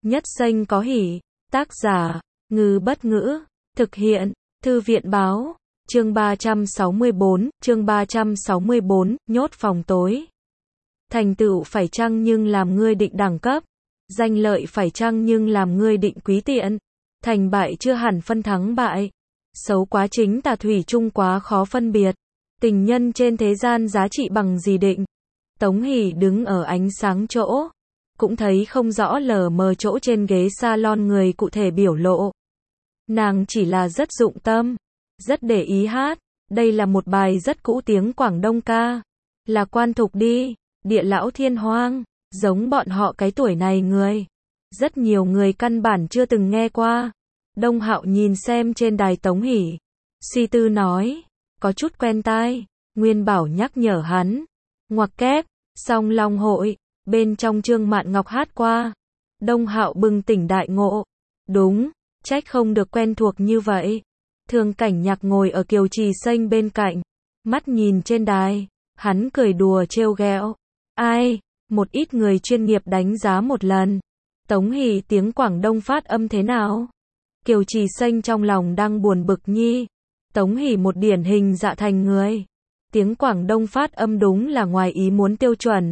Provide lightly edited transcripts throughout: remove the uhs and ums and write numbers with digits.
Nhất xanh có hỉ. Tác giả, Ngư Bất Ngữ. Thực hiện, Thư viện Báo. Chương 364, nhốt phòng tối. Thành tựu phải chăng nhưng làm ngươi định đẳng cấp. Danh lợi phải chăng nhưng làm ngươi định quý tiện. Thành bại chưa hẳn phân thắng bại. Xấu quá chính tà thủy chung quá khó phân biệt. Tình nhân trên thế gian giá trị bằng gì định. Tống Hỷ đứng ở ánh sáng chỗ. Cũng thấy không rõ lờ mờ chỗ trên ghế salon người cụ thể biểu lộ. Nàng chỉ là rất dụng tâm. Rất để ý hát. Đây là một bài rất cũ tiếng Quảng Đông ca. Là Quan Thục đi. Địa lão thiên hoang. Giống bọn họ cái tuổi này người. Rất nhiều người căn bản chưa từng nghe qua. Đông Hạo nhìn xem trên đài Tống Hỷ. Suy tư nói. Có chút quen tai. Nguyên Bảo nhắc nhở hắn. Ngoặc kép. Song Long hội. Bên trong Trương Mạn Ngọc hát qua. Đông Hạo bừng tỉnh đại ngộ. Đúng. Trách không được quen thuộc như vậy. Thường Cảnh Nhạc ngồi ở Kiều Trì Xanh bên cạnh. Mắt nhìn trên đài. Hắn cười đùa trêu ghẹo. Ai? Một ít người chuyên nghiệp đánh giá một lần. Tống Hỷ tiếng Quảng Đông phát âm thế nào? Kiều Trì Xanh trong lòng đang buồn bực nhi. Tống Hỷ một điển hình dạ thành người. Tiếng Quảng Đông phát âm đúng là ngoài ý muốn tiêu chuẩn.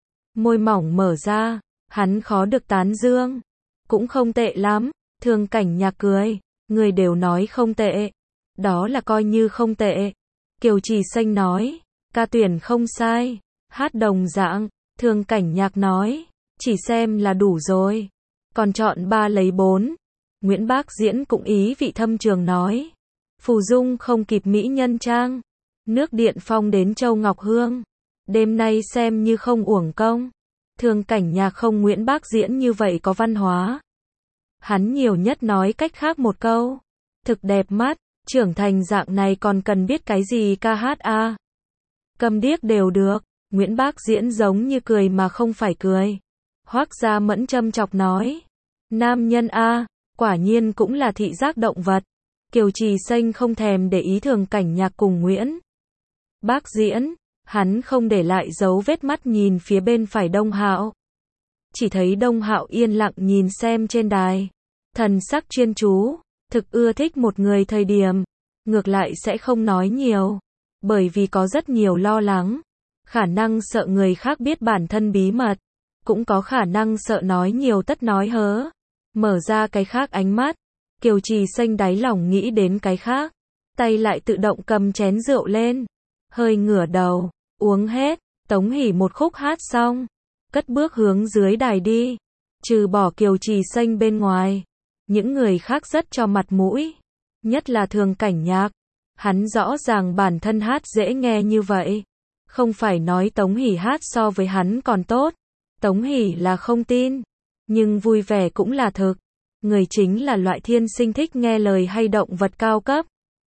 Môi mỏng mở ra. Hắn khó được tán dương. Cũng không tệ lắm. Thường Cảnh Nhạc cười. Người đều nói không tệ. Đó là coi như không tệ. Kiều Trì Xanh nói. Ca tuyển không sai. Hát đồng dạng. Thường Cảnh Nhạc nói. Chỉ xem là đủ rồi. Còn chọn 3 lấy 4. Nguyễn Bác Diễn cũng ý vị thâm trường nói. Phù dung không kịp mỹ nhân trang. Nước Điện Phong đến Châu Ngọc Hương. Đêm nay xem như không uổng công. Thường Cảnh Nhạc không Nguyễn Bác Diễn như vậy có văn hóa. Hắn nhiều nhất nói cách khác một câu. Thực đẹp mắt, trưởng thành dạng này còn cần biết cái gì ca hát a. Câm điếc đều được. Nguyễn Bác Diễn giống như cười mà không phải cười. Hoác Gia Mẫn châm chọc nói. Nam nhân a, quả nhiên cũng là thị giác động vật. Kiều Trì Xanh không thèm để ý Thường Cảnh Nhạc cùng Nguyễn Bác Diễn. Hắn không để lại dấu vết mắt nhìn phía bên phải Đông Hạo. Chỉ thấy Đông Hạo yên lặng nhìn xem trên đài. Thần sắc chuyên chú. Thực ưa thích một người thời điểm. Ngược lại sẽ không nói nhiều. Bởi vì có rất nhiều lo lắng. Khả năng sợ người khác biết bản thân bí mật. Cũng có khả năng sợ nói nhiều tất nói hớ. Mở ra cái khác ánh mắt. Kiều Trì Xanh đáy lòng nghĩ đến cái khác. Tay lại tự động cầm chén rượu lên. Hơi ngửa đầu. Uống hết. Tống Hỷ một khúc hát xong. Cất bước hướng dưới đài đi. Trừ bỏ Kiều Trì Xanh bên ngoài. Những người khác rất cho mặt mũi. Nhất là Thường Cảnh Nhạc. Hắn rõ ràng bản thân hát dễ nghe như vậy. Không phải nói Tống Hỷ hát so với hắn còn tốt. Tống Hỷ là không tin. Nhưng vui vẻ cũng là thực. Người chính là loại thiên sinh thích nghe lời hay động vật cao cấp.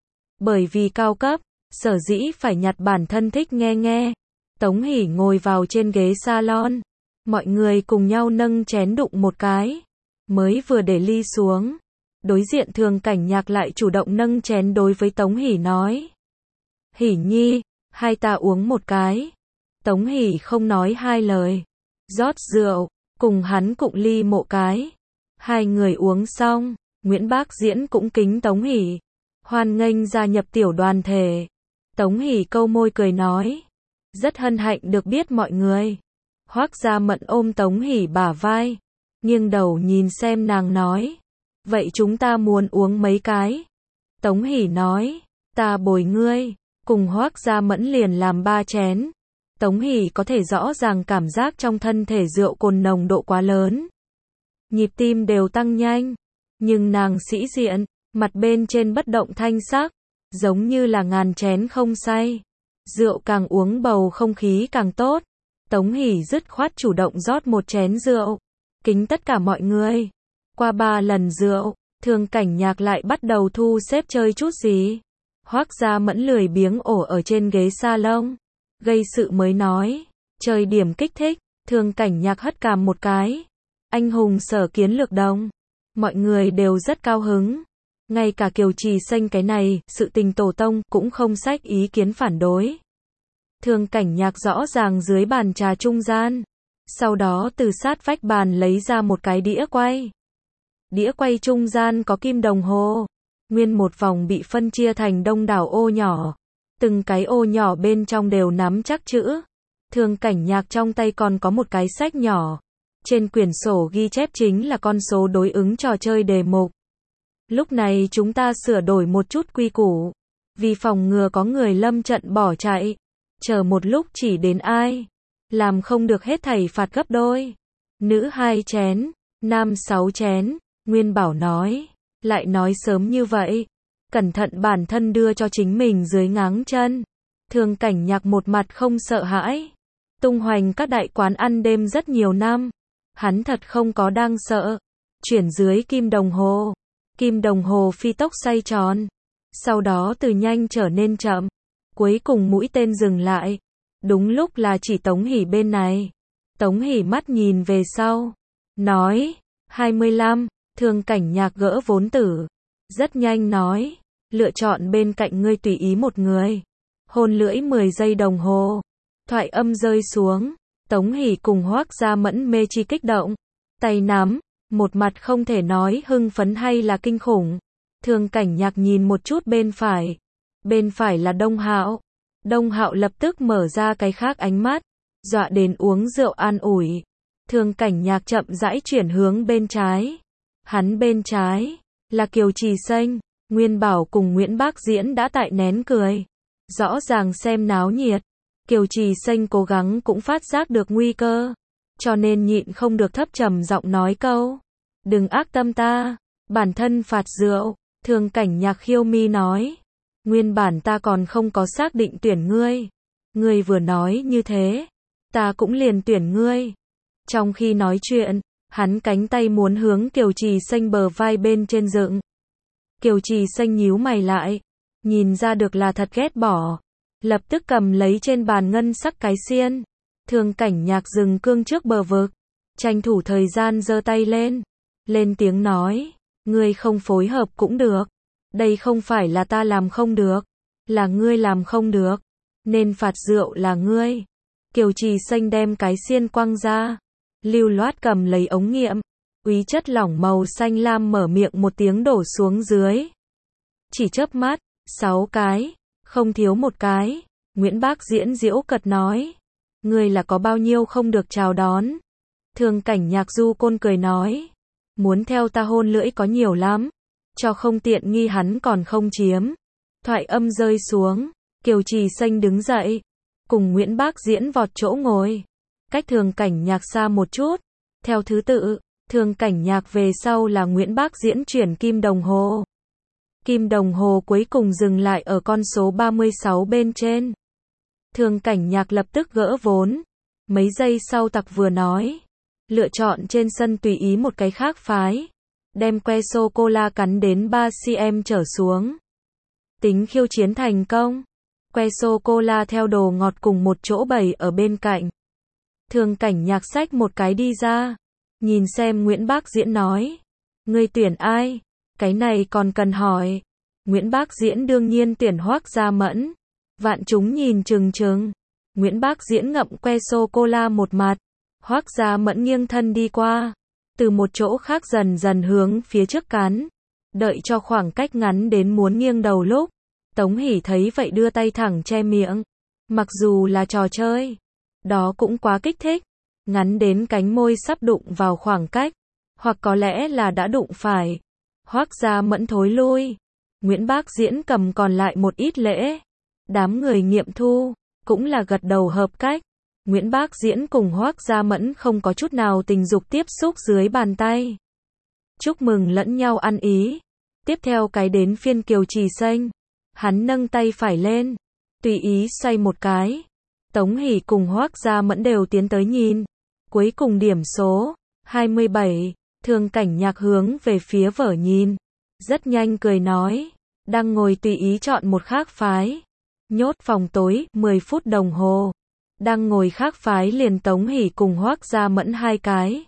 Bởi vì cao cấp, sở dĩ phải nhặt bản thân thích nghe. Tống Hỷ ngồi vào trên ghế salon. Mọi người cùng nhau nâng chén đụng một cái. Mới vừa để ly xuống. Đối diện Thường Cảnh Nhạc lại chủ động nâng chén đối với Tống Hỷ nói. Hỷ nhi, hai ta uống một cái. Tống Hỷ không nói hai lời. Rót rượu, cùng hắn cụng ly mộ cái. Hai người uống xong, Nguyễn Bác Diễn cũng kính Tống Hỷ. Hoan nghênh gia nhập tiểu đoàn thể. Tống Hỷ câu môi cười nói. Rất hân hạnh được biết mọi người. Hoác Gia Mẫn ôm Tống Hỷ bả vai. Nghiêng đầu nhìn xem nàng nói. Vậy chúng ta muốn uống mấy cái? Tống Hỷ nói. Ta bồi ngươi. Cùng Hoác Gia Mẫn liền làm 3 chén. Tống Hỷ có thể rõ ràng cảm giác trong thân thể rượu cồn nồng độ quá lớn. Nhịp tim đều tăng nhanh. Nhưng nàng sĩ diện, mặt bên trên bất động thanh sắc. Giống như là ngàn chén không say. Rượu càng uống bầu không khí càng tốt. Tống Hỷ dứt khoát chủ động rót một chén rượu. Kính tất cả mọi người. Qua 3 lần rượu, Thường Cảnh Nhạc lại bắt đầu thu xếp chơi chút gì. Hoác Gia Mẫn lười biếng ổ ở trên ghế salon. Gây sự mới nói. Chơi điểm kích thích. Thường Cảnh Nhạc hất cằm một cái. Anh hùng Sở Kiến Lược Đồng. Mọi người đều rất cao hứng. Ngay cả Kiều Trì Xanh cái này, sự tình tổ tông, cũng không xách ý kiến phản đối. Thường Cảnh Nhạc rõ ràng dưới bàn trà trung gian. Sau đó từ sát vách bàn lấy ra một cái đĩa quay. Đĩa quay trung gian có kim đồng hồ. Nguyên một vòng bị phân chia thành đông đảo ô nhỏ. Từng cái ô nhỏ bên trong đều nắm chắc chữ. Thường Cảnh Nhạc trong tay còn có một cái sách nhỏ. Trên quyển sổ ghi chép chính là con số đối ứng trò chơi đề mục. Lúc này chúng ta sửa đổi một chút quy củ. Vì phòng ngừa có người lâm trận bỏ chạy. Chờ một lúc chỉ đến ai. Làm không được hết thảy phạt gấp đôi. Nữ 2 chén, nam 6 chén. Nguyên Bảo nói. Lại nói sớm như vậy. Cẩn thận bản thân đưa cho chính mình dưới ngáng chân. Thường Cảnh Nhạc một mặt không sợ hãi. Tung hoành các đại quán ăn đêm rất nhiều năm. Hắn thật không có đang sợ. Chuyển dưới kim đồng hồ. Kim đồng hồ phi tốc xoay tròn. Sau đó từ nhanh trở nên chậm. Cuối cùng mũi tên dừng lại. Đúng lúc là chỉ Tống Hỷ bên này. Tống Hỷ mắt nhìn về sau. Nói. 25. Thường Cảnh Nhạc gỡ vốn tử. Rất nhanh nói. Lựa chọn bên cạnh ngươi tùy ý một người. Hôn lưỡi 10 giây đồng hồ. Thoại âm rơi xuống. Tống Hỷ cùng Hoắc Gia Mẫn mê chi kích động. Tay nắm. Một mặt không thể nói hưng phấn hay là kinh khủng. Thường Cảnh Nhạc nhìn một chút bên phải. Bên phải là Đông Hạo. Đông Hạo lập tức mở ra cái khác ánh mắt. Dọa đến uống rượu an ủi. Thường Cảnh Nhạc chậm rãi chuyển hướng bên trái. Hắn bên trái. Là Kiều Trì Xanh. Nguyên Bảo cùng Nguyễn Bác Diễn đã tại nén cười. Rõ ràng xem náo nhiệt. Kiều Trì Xanh cố gắng cũng phát giác được nguy cơ. Cho nên nhịn không được thấp trầm giọng nói câu. Đừng ác tâm ta. Bản thân phạt rượu. Thường Cảnh Nhạc khiêu mi nói. Nguyên bản ta còn không có xác định tuyển ngươi. Ngươi vừa nói như thế. Ta cũng liền tuyển ngươi. Trong khi nói chuyện, hắn cánh tay muốn hướng Kiều Trì Xanh bờ vai bên trên dựng. Kiều Trì Xanh nhíu mày lại. Nhìn ra được là thật ghét bỏ. Lập tức cầm lấy trên bàn ngân sắc cái xiên. Thường Cảnh Nhạc dừng cương trước bờ vực. Tranh thủ thời gian giơ tay lên. Lên tiếng nói. Ngươi không phối hợp cũng được. Đây không phải là ta làm không được. Là ngươi làm không được. Nên phạt rượu là ngươi. Kiều Trì Xanh đem cái xiên quăng ra. Lưu loát cầm lấy ống nghiệm. Úy chất lỏng màu xanh lam mở miệng một tiếng đổ xuống dưới. Chỉ chớp mắt. 6 cái. Không thiếu một cái. Nguyễn Bác Diễn giễu cợt nói. Ngươi là có bao nhiêu không được chào đón. Thường Cảnh Nhạc du côn cười nói. Muốn theo ta hôn lưỡi có nhiều lắm. Cho không tiện nghi hắn còn không chiếm. Thoại âm rơi xuống. Kiều Trì Xanh đứng dậy. Cùng Nguyễn Bác Diễn vọt chỗ ngồi. Cách Thường Cảnh Nhạc xa một chút. Theo thứ tự, Thường Cảnh Nhạc về sau là Nguyễn Bác Diễn chuyển kim đồng hồ. Kim đồng hồ cuối cùng dừng lại ở con số 36 bên trên. Thường Cảnh Nhạc lập tức gỡ vốn. Mấy giây sau tặc vừa nói. Lựa chọn trên sân tùy ý một cái khác phái. Đem que sô-cô-la cắn đến 3cm trở xuống. Tính khiêu chiến thành công. Que sô-cô-la theo đồ ngọt cùng một chỗ bày ở bên cạnh. Thường Cảnh Nhạc xách một cái đi ra. Nhìn xem Nguyễn Bác Diễn nói. Ngươi tuyển ai? Cái này còn cần hỏi. Nguyễn Bác Diễn đương nhiên tuyển Hoắc Gia Mẫn. Vạn chúng nhìn chừng chừng. Nguyễn Bác Diễn ngậm que sô-cô-la một mặt. Hoắc Gia Mẫn nghiêng thân đi qua. Từ một chỗ khác dần dần hướng phía trước cắn. Đợi cho khoảng cách ngắn đến muốn nghiêng đầu lúc. Tống Hỷ thấy vậy đưa tay thẳng che miệng. Mặc dù là trò chơi. Đó cũng quá kích thích. Ngắn đến cánh môi sắp đụng vào khoảng cách. Hoặc có lẽ là đã đụng phải. Hoắc Gia Mẫn thối lui. Nguyễn Bác Diễn cầm còn lại một ít lễ. Đám người nghiệm thu. Cũng là gật đầu hợp cách. Nguyễn Bác Diễn cùng Hoắc Gia Mẫn không có chút nào tình dục tiếp xúc dưới bàn tay. Chúc mừng lẫn nhau ăn ý. Tiếp theo cái đến phiên Kiều Trì Xanh. Hắn nâng tay phải lên. Tùy ý xoay một cái. Tống Hỷ cùng Hoắc Gia Mẫn đều tiến tới nhìn. Cuối cùng điểm số 27. Thường Cảnh Nhạc hướng về phía vở nhìn. Rất nhanh cười nói. Đang ngồi tùy ý chọn một khác phái. Nhốt phòng tối 10 phút đồng hồ. Đang ngồi khác phái liền Tống Hỷ cùng Hoắc Gia Mẫn 2 cái.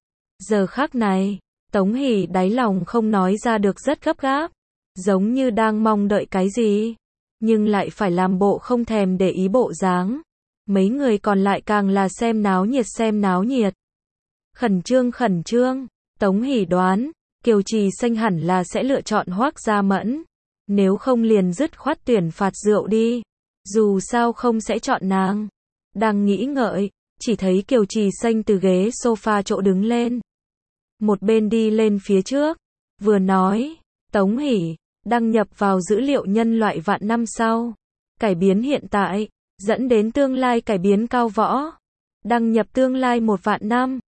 Giờ khắc này, Tống Hỷ đáy lòng không nói ra được rất gấp gáp. Giống như đang mong đợi cái gì. Nhưng lại phải làm bộ không thèm để ý bộ dáng. Mấy người còn lại càng là xem náo nhiệt. Khẩn trương, Tống Hỷ đoán, Kiều Trì Xanh hẳn là sẽ lựa chọn Hoắc Gia Mẫn. Nếu không liền dứt khoát tuyển phạt rượu đi. Dù sao không sẽ chọn nàng. Đang nghĩ ngợi, chỉ thấy Kiều Trì Xanh từ ghế sofa chỗ đứng lên. Một bên đi lên phía trước, vừa nói, Tống Hỷ, đăng nhập vào dữ liệu nhân loại vạn năm sau. Cải biến hiện tại, dẫn đến tương lai cải biến cao võ. Đăng nhập tương lai 1 vạn năm.